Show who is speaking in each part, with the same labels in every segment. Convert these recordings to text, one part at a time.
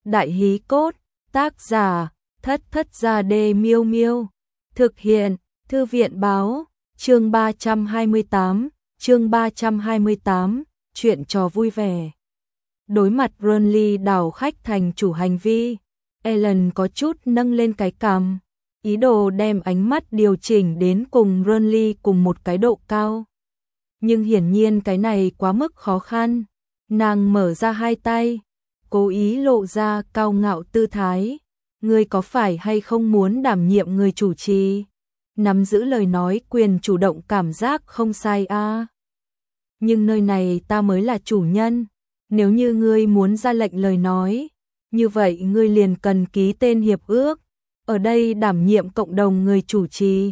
Speaker 1: Đại hí cốt, tác giả, Thất Thất Gia Đê Miêu Miêu. Thực hiện, Thư viện báo, chương 328, chuyện trò vui vẻ. Đối mặt Ronly đảo khách thành chủ hành vi, Ellen có chút nâng lên cái cằm, ý đồ đem ánh mắt điều chỉnh đến cùng Ronly cùng một cái độ cao. Nhưng hiển nhiên cái này quá mức khó khăn, nàng mở ra hai tay, cố ý lộ ra cao ngạo tư thái. Ngươi có phải hay không muốn đảm nhiệm người chủ trì? Nắm giữ lời nói quyền chủ động cảm giác không sai a. Nhưng nơi này ta mới là chủ nhân, nếu như ngươi muốn ra lệnh lời nói, như vậy ngươi liền cần ký tên hiệp ước, ở đây đảm nhiệm cộng đồng người chủ trì.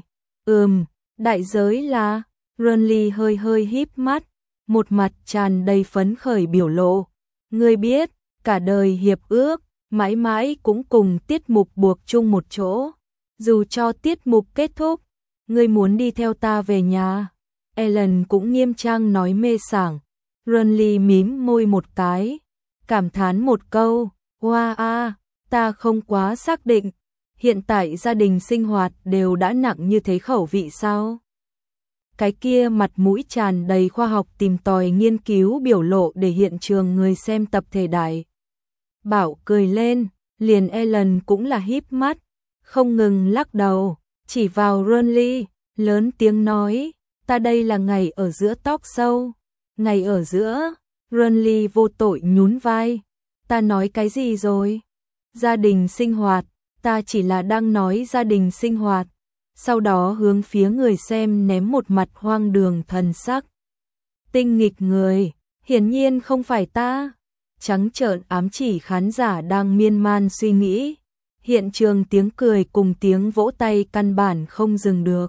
Speaker 1: Đại giới là, Ronly hơi híp mắt, một mặt tràn đầy phấn khởi biểu lộ. Ngươi biết, cả đời hiệp ước, mãi mãi cũng cùng tiết mục buộc chung một chỗ. Dù cho tiết mục kết thúc, ngươi muốn đi theo ta về nhà. Ellen cũng nghiêm trang nói mê sảng. Ronly mím môi một cái, cảm thán một câu, hoa a, ta không quá xác định, hiện tại gia đình sinh hoạt đều đã nặng như thế khẩu vị sao? Cái kia mặt mũi tràn đầy khoa học tìm tòi nghiên cứu biểu lộ để hiện trường người xem tập thể đại bảo cười lên, liền Ellen cũng là híp mắt, không ngừng lắc đầu, chỉ vào Ronly, lớn tiếng nói, ta đây là ngày ở giữa talk show. Ngày ở giữa, Ronly vô tội nhún vai, ta nói cái gì rồi? Gia đình sinh hoạt, ta chỉ là đang nói gia đình sinh hoạt. Sau đó hướng phía người xem ném một mặt hoang đường thần sắc. Tinh nghịch người, hiển nhiên không phải ta. Trắng trợn ám chỉ khán giả đang miên man suy nghĩ. Hiện trường tiếng cười cùng tiếng vỗ tay căn bản không dừng được.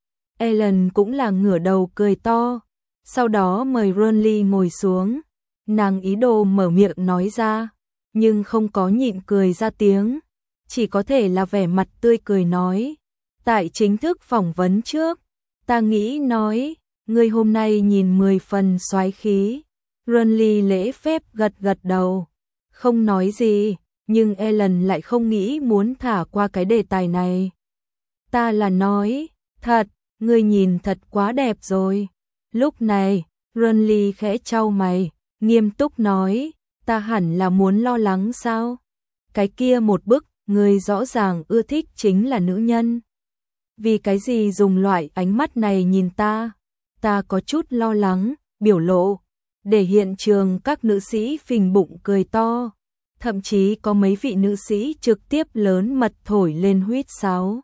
Speaker 1: Ellen cũng là ngửa đầu cười to, sau đó mời Ronly ngồi xuống. Nàng ý đồ mở miệng nói ra, nhưng không có nhịn cười ra tiếng, chỉ có thể là vẻ mặt tươi cười nói. Tại chính thức phỏng vấn trước, ta nghĩ nói, ngươi hôm nay nhìn 10 phần soái khí. Ronly lễ phép gật đầu, không nói gì, nhưng Ellen lại không nghĩ muốn thả qua cái đề tài này. Ta là nói, thật, ngươi nhìn thật quá đẹp rồi. Lúc này, Ronly khẽ chau mày, nghiêm túc nói, ta hẳn là muốn lo lắng sao? Cái kia một bức, ngươi rõ ràng ưa thích chính là nữ nhân. Vì cái gì dùng loại ánh mắt này nhìn ta? Ta có chút lo lắng, biểu lộ, để hiện trường các nữ sĩ phình bụng cười to. Thậm chí có mấy vị nữ sĩ trực tiếp lớn mật thổi lên huýt sáo.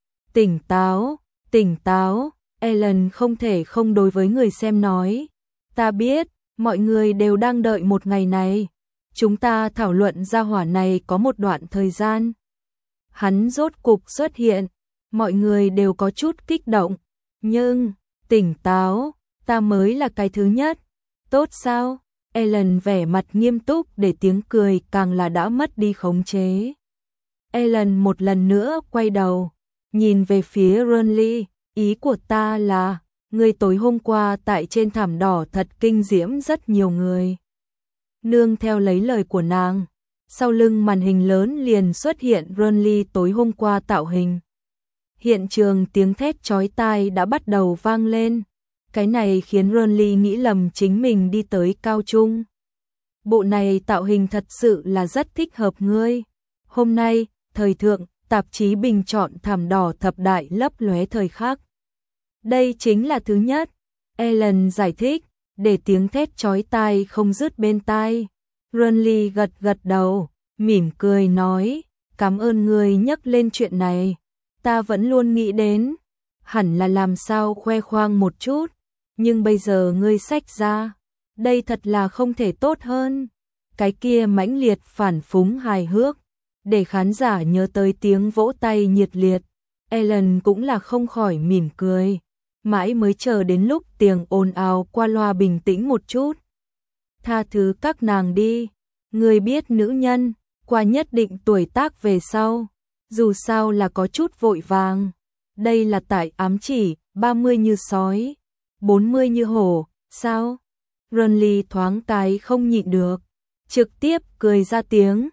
Speaker 1: Tỉnh táo, Ellen không thể không đối với người xem nói. Ta biết, mọi người đều đang đợi một ngày này. Chúng ta thảo luận ra hỏa này có một đoạn thời gian. Hắn rốt cục xuất hiện, mọi người đều có chút kích động. Nhưng, tỉnh táo, ta mới là cái thứ nhất. Tốt sao? Ellen vẻ mặt nghiêm túc để tiếng cười càng là đã mất đi khống chế. Ellen một lần nữa quay đầu, nhìn về phía Ronly, ý của ta là, ngươi tối hôm qua tại trên thảm đỏ thật kinh diễm rất nhiều người. Nương theo lấy lời của nàng, sau lưng màn hình lớn liền xuất hiện Ronly tối hôm qua tạo hình. Hiện trường tiếng thét chói tai đã bắt đầu vang lên. Cái này khiến Ronly nghĩ lầm chính mình đi tới cao trung. Bộ này tạo hình thật sự là rất thích hợp ngươi. Hôm nay, thời thượng, tạp chí bình chọn thảm đỏ thập đại lấp lóe thời khắc. Đây chính là thứ nhất. Ellen giải thích, để tiếng thét chói tai không dứt bên tai. Ronly gật đầu, mỉm cười nói, cảm ơn ngươi nhắc lên chuyện này. Ta vẫn luôn nghĩ đến, hẳn là làm sao khoe khoang một chút. Nhưng bây giờ ngươi xách ra, đây thật là không thể tốt hơn. Cái kia mãnh liệt phản phúng hài hước, để khán giả nhớ tới tiếng vỗ tay nhiệt liệt. Ellen cũng là không khỏi mỉm cười, mãi mới chờ đến lúc tiếng ồn ào qua loa bình tĩnh một chút. Tha thứ các nàng đi, ngươi biết nữ nhân, qua nhất định tuổi tác về sau, dù sao là có chút vội vàng. Đây là tại ám chỉ, 30 như sói, 40 như hổ, sao? Ronly thoáng cái không nhịn được, trực tiếp cười ra tiếng.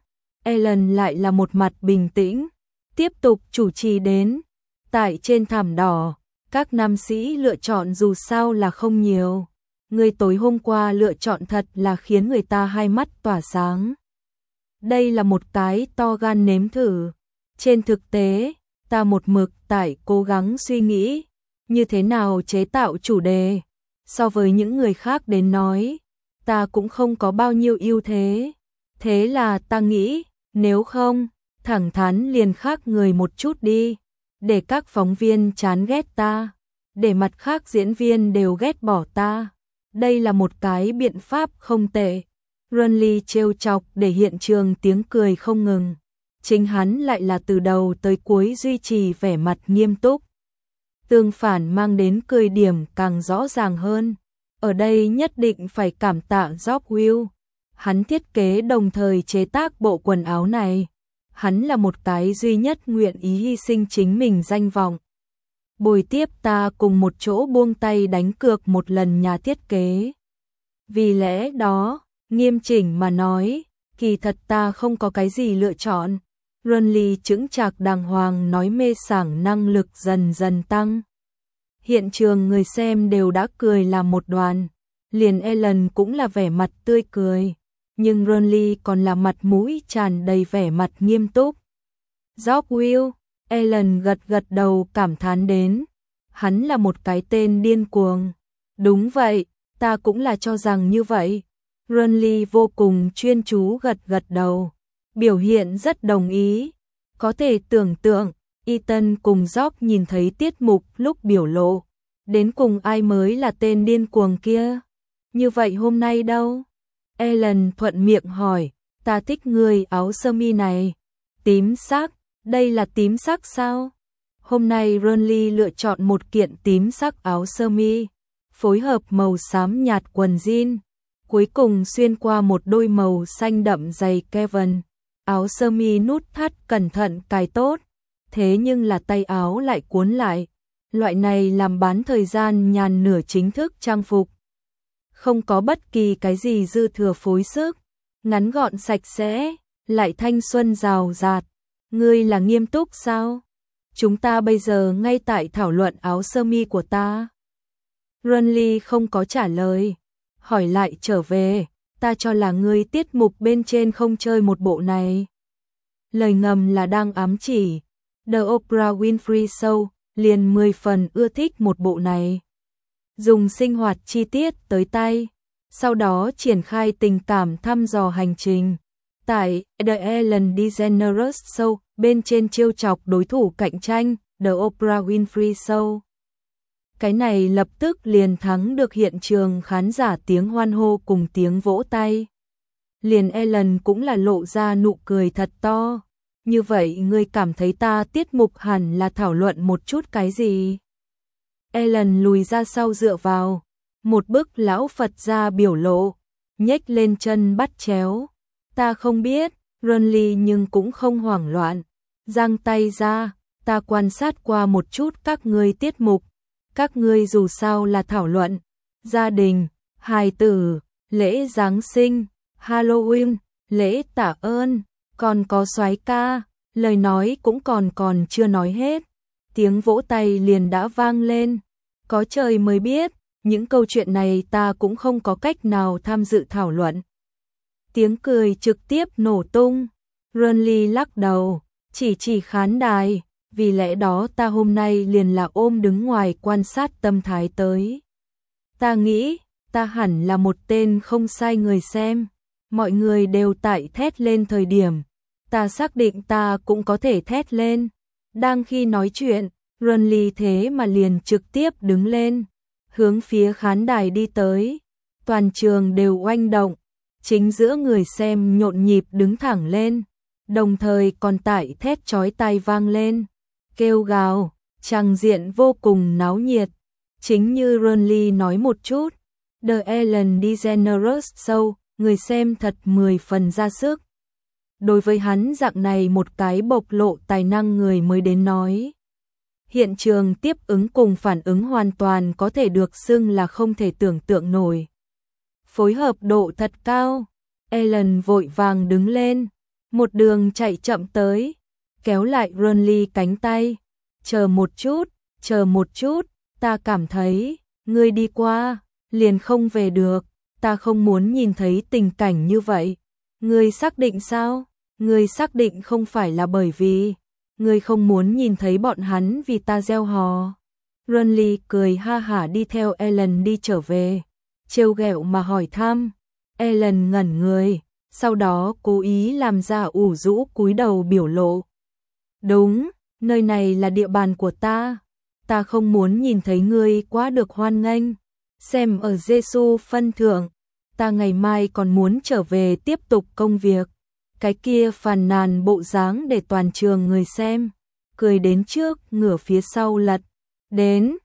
Speaker 1: Ellen lại là một mặt bình tĩnh, tiếp tục chủ trì đến. Tại trên thảm đỏ, các nam sĩ lựa chọn dù sao là không nhiều. Người tối hôm qua lựa chọn thật là khiến người ta hai mắt tỏa sáng. Đây là một cái to gan nếm thử. Trên thực tế, ta một mực tại cố gắng suy nghĩ như thế nào chế tạo chủ đề. So với những người khác đến nói, ta cũng không có bao nhiêu ưu thế. Thế là ta nghĩ, nếu không, thẳng thắn liền khác người một chút đi, để các phóng viên chán ghét ta, để mặt khác diễn viên đều ghét bỏ ta. Đây là một cái biện pháp không tệ. Runley trêu chọc để hiện trường tiếng cười không ngừng. Chính hắn lại là từ đầu tới cuối duy trì vẻ mặt nghiêm túc. Tương phản mang đến cười điểm càng rõ ràng hơn. Ở đây nhất định phải cảm tạ George Will. Hắn thiết kế đồng thời chế tác bộ quần áo này. Hắn là một cái duy nhất nguyện ý hy sinh chính mình danh vọng. Bồi tiếp ta cùng một chỗ buông tay đánh cược một lần nhà thiết kế. Vì lẽ đó, nghiêm chỉnh mà nói, kỳ thật ta không có cái gì lựa chọn. Runley chững chạc đàng hoàng nói, mê sảng năng lực dần dần tăng. Hiện trường người xem đều đã cười làm một đoàn. Liền Ellen cũng là vẻ mặt tươi cười. Nhưng Runley còn là mặt mũi tràn đầy vẻ mặt nghiêm túc. George Will, Ellen gật gật đầu cảm thán đến. Hắn là một cái tên điên cuồng. Đúng vậy, ta cũng là cho rằng như vậy. Runley vô cùng chuyên chú gật gật đầu. Biểu hiện rất đồng ý. Có thể tưởng tượng, Ethan cùng George nhìn thấy tiết mục lúc biểu lộ. Đến cùng ai mới là tên điên cuồng kia? Như vậy hôm nay đâu? Ellen thuận miệng hỏi, ta thích người áo sơ mi này. Tím sắc, đây là tím sắc sao? Hôm nay Runley lựa chọn một kiện tím sắc áo sơ mi, phối hợp màu xám nhạt quần jean, cuối cùng xuyên qua một đôi màu xanh đậm giày Kevin. Áo sơ mi nút thắt cẩn thận cài tốt, thế nhưng là tay áo lại cuốn lại. Loại này làm bán thời gian nhàn nửa chính thức trang phục. Không có bất kỳ cái gì dư thừa phối sức, ngắn gọn sạch sẽ, lại thanh xuân rào rạt. Ngươi là nghiêm túc sao? Chúng ta bây giờ ngay tại thảo luận áo sơ mi của ta. Runley không có trả lời, hỏi lại trở về, ta cho là ngươi tiết mục bên trên không chơi một bộ này. Lời ngầm là đang ám chỉ, The Oprah Winfrey Show liền 10 phần ưa thích một bộ này. Dùng sinh hoạt chi tiết tới tay, sau đó triển khai tình cảm thăm dò hành trình. Tại The Ellen DeGeneres Show, bên trên trêu chọc đối thủ cạnh tranh, The Oprah Winfrey Show. Cái này lập tức liền thắng được hiện trường khán giả tiếng hoan hô cùng tiếng vỗ tay. Liền Ellen cũng là lộ ra nụ cười thật to. Như vậy ngươi cảm thấy ta tiết mục hẳn là thảo luận một chút cái gì? Ellen lùi ra sau dựa vào, một bức lão Phật gia biểu lộ, nhếch lên chân bắt chéo. Ta không biết, Runley nhưng cũng không hoảng loạn. Giang tay ra, ta quan sát qua một chút các ngươi tiết mục. Các ngươi dù sao là thảo luận gia đình, hài tử, lễ Giáng sinh, Halloween, lễ tạ ơn, còn có soái ca, lời nói cũng còn chưa nói hết. Tiếng vỗ tay liền đã vang lên. Có trời mới biết, những câu chuyện này ta cũng không có cách nào tham dự thảo luận. Tiếng cười trực tiếp nổ tung. Runley lắc đầu, chỉ khán đài, vì lẽ đó ta hôm nay liền là ôm đứng ngoài quan sát tâm thái tới. Ta nghĩ, ta hẳn là một tên không sai người xem. Mọi người đều tại thét lên thời điểm. Ta xác định ta cũng có thể thét lên. Đang khi nói chuyện, Runley thế mà liền trực tiếp đứng lên, hướng phía khán đài đi tới. Toàn trường đều oanh động, chính giữa người xem nhộn nhịp đứng thẳng lên, đồng thời còn tại thét chói tai vang lên, kêu gào, tràng diện vô cùng náo nhiệt. Chính như Runley nói một chút, The Ellen DeGeneres Show, người xem thật 10 phần ra sức. Đối với hắn dạng này một cái bộc lộ tài năng người mới đến nói, hiện trường tiếp ứng cùng phản ứng hoàn toàn có thể được xưng là không thể tưởng tượng nổi. Phối hợp độ thật cao. Ellen vội vàng đứng lên, một đường chạy chậm tới, kéo lại Ronly cánh tay. Chờ một chút, ta cảm thấy, ngươi đi qua, liền không về được, ta không muốn nhìn thấy tình cảnh như vậy. Ngươi xác định sao? Ngươi xác định không phải là bởi vì ngươi không muốn nhìn thấy bọn hắn vì ta gieo hò. Ronly cười ha hả đi theo Ellen đi trở về, trêu ghẹo mà hỏi thăm. Ellen ngẩn người, sau đó cố ý làm ra ủ rũ cúi đầu biểu lộ. Đúng, nơi này là địa bàn của ta không muốn nhìn thấy ngươi quá được hoan nghênh. Xem ở Giêsu phân thượng, ta ngày mai còn muốn trở về tiếp tục công việc. Cái kia phàn nàn bộ dáng để toàn trường người xem, cười đến trước ngửa phía sau lật. Đến,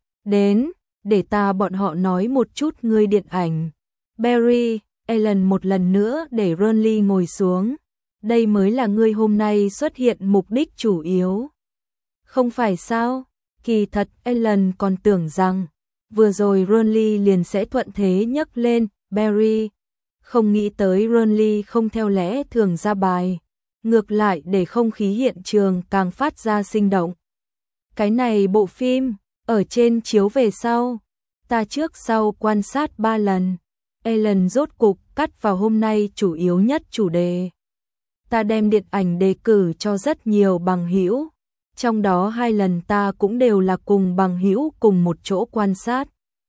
Speaker 1: để ta bọn họ nói một chút ngươi điện ảnh. Barry, Ellen một lần nữa để Ronly ngồi xuống. Đây mới là ngươi hôm nay xuất hiện mục đích chủ yếu. Không phải sao? Kỳ thật Ellen còn tưởng rằng vừa rồi Ronly liền sẽ thuận thế nhấc lên Barry. Không nghĩ tới Ronly không theo lẽ thường ra bài, ngược lại để không khí hiện trường càng phát ra sinh động. Cái này bộ phim, ở trên chiếu về sau, ta trước sau quan sát 3 lần. Ellen rốt cục cắt vào hôm nay chủ yếu nhất chủ đề. Ta đem điện ảnh đề cử cho rất nhiều bằng hữu, trong đó 2 lần ta cũng đều là cùng bằng hữu cùng một chỗ quan sát.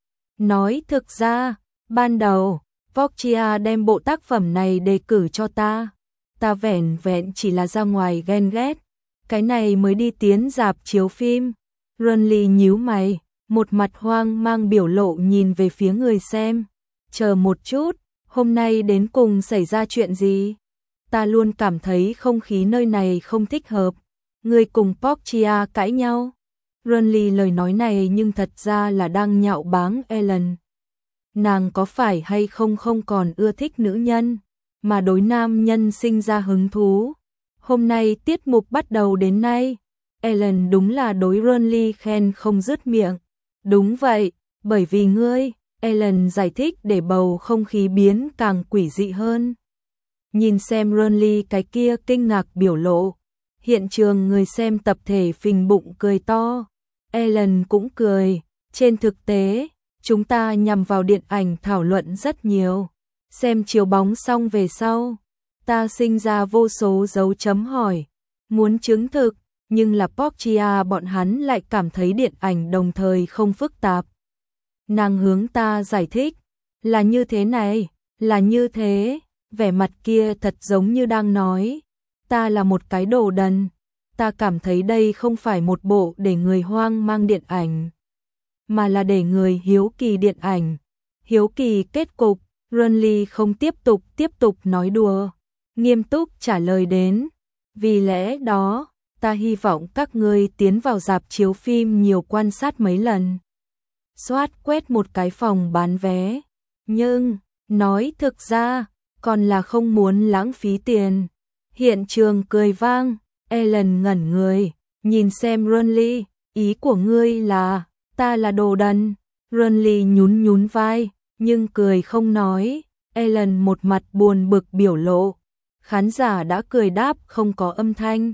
Speaker 1: Nói thực ra, ban đầu, Voxia đem bộ tác phẩm này đề cử cho ta vẻn vẹn chỉ là ra ngoài ghen ghét, cái này mới đi tiến rạp chiếu phim. Ronly nhíu mày, một mặt hoang mang biểu lộ nhìn về phía người xem. Chờ một chút, hôm nay đến cùng xảy ra chuyện gì? Ta luôn cảm thấy không khí nơi này không thích hợp. Người cùng Voxia cãi nhau. Ronly lời nói này nhưng thật ra là đang nhạo báng Ellen. Nàng có phải hay không còn ưa thích nữ nhân, mà đối nam nhân sinh ra hứng thú. Hôm nay tiết mục bắt đầu đến nay, Ellen đúng là đối Ronly khen không dứt miệng. Đúng vậy, bởi vì ngươi, Ellen giải thích để bầu không khí biến càng quỷ dị hơn. Nhìn xem Ronly cái kia kinh ngạc biểu lộ, hiện trường người xem tập thể phình bụng cười to. Ellen cũng cười, trên thực tế, chúng ta nhằm vào điện ảnh thảo luận rất nhiều. Xem chiếu bóng xong về sau, ta sinh ra vô số dấu chấm hỏi, muốn chứng thực, nhưng là Voxia bọn hắn lại cảm thấy điện ảnh đồng thời không phức tạp. Nàng hướng ta giải thích, là như thế này, là như thế, vẻ mặt kia thật giống như đang nói, ta là một cái đồ đần, ta cảm thấy đây không phải một bộ để người hoang mang điện ảnh, mà là để người hiếu kỳ điện ảnh, hiếu kỳ kết cục. Ronly không tiếp tục nói đùa, nghiêm túc trả lời đến, vì lẽ đó, ta hy vọng các ngươi tiến vào rạp chiếu phim nhiều quan sát mấy lần. Soát quét một cái phòng bán vé, nhưng, nói thực ra, còn là không muốn lãng phí tiền. Hiện trường cười vang, Ellen ngẩn người, nhìn xem Ronly, ý của ngươi là, ta là đồ đần. Ronly nhún vai, nhưng cười không nói. Ellen một mặt buồn bực biểu lộ. Khán giả đã cười đáp không có âm thanh.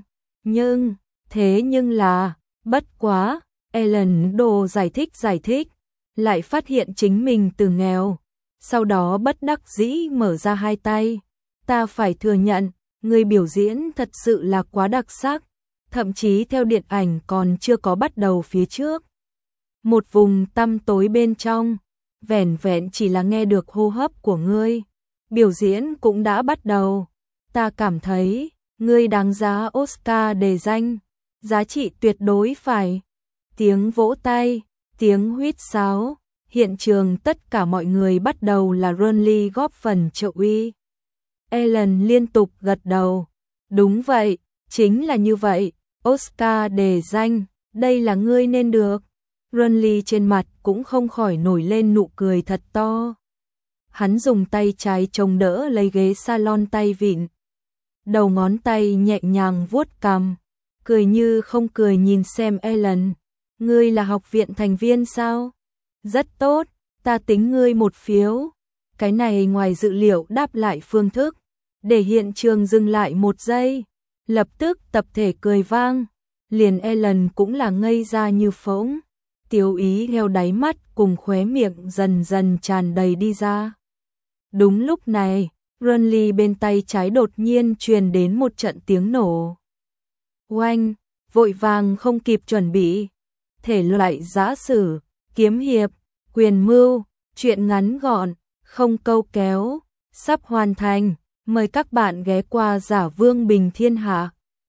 Speaker 1: Nhưng là, bất quá, Ellen đồ giải thích, lại phát hiện chính mình từ nghèo. Sau đó bất đắc dĩ mở ra hai tay. Ta phải thừa nhận, người biểu diễn thật sự là quá đặc sắc. Thậm chí theo điện ảnh còn chưa có bắt đầu phía trước. Một vùng tăm tối bên trong, vẻn vẹn chỉ là nghe được hô hấp của ngươi, biểu diễn cũng đã bắt đầu. Ta cảm thấy, ngươi đáng giá Oscar đề danh, giá trị tuyệt đối phải. Tiếng vỗ tay, tiếng huýt sáo, hiện trường tất cả mọi người bắt đầu là Ronly góp phần trợ uy. Ellen liên tục gật đầu. Đúng vậy, chính là như vậy, Oscar đề danh, đây là ngươi nên được. Ronly trên mặt cũng không khỏi nổi lên nụ cười thật to. Hắn dùng tay trái chống đỡ lấy ghế salon tay vịn. Đầu ngón tay nhẹ nhàng vuốt cằm, cười như không cười nhìn xem Ellen. Ngươi là học viện thành viên sao? Rất tốt, ta tính ngươi một phiếu. Cái này ngoài dự liệu đáp lại phương thức. để hiện trường dừng lại một giây. Lập tức tập thể cười vang, liền Ellen cũng là ngây ra như phỗng, tiếu ý theo đáy mắt cùng khóe miệng dần dần tràn đầy đi ra. Đúng lúc này, Renly bên tay trái đột nhiên truyền đến một trận tiếng nổ. Oanh, vội vàng không kịp chuẩn bị. Thể loại giã sử, kiếm hiệp, quyền mưu, truyện ngắn gọn, không câu kéo, sắp hoàn thành. Mời các bạn ghé qua Giả Vương Bình Thiên Hạ.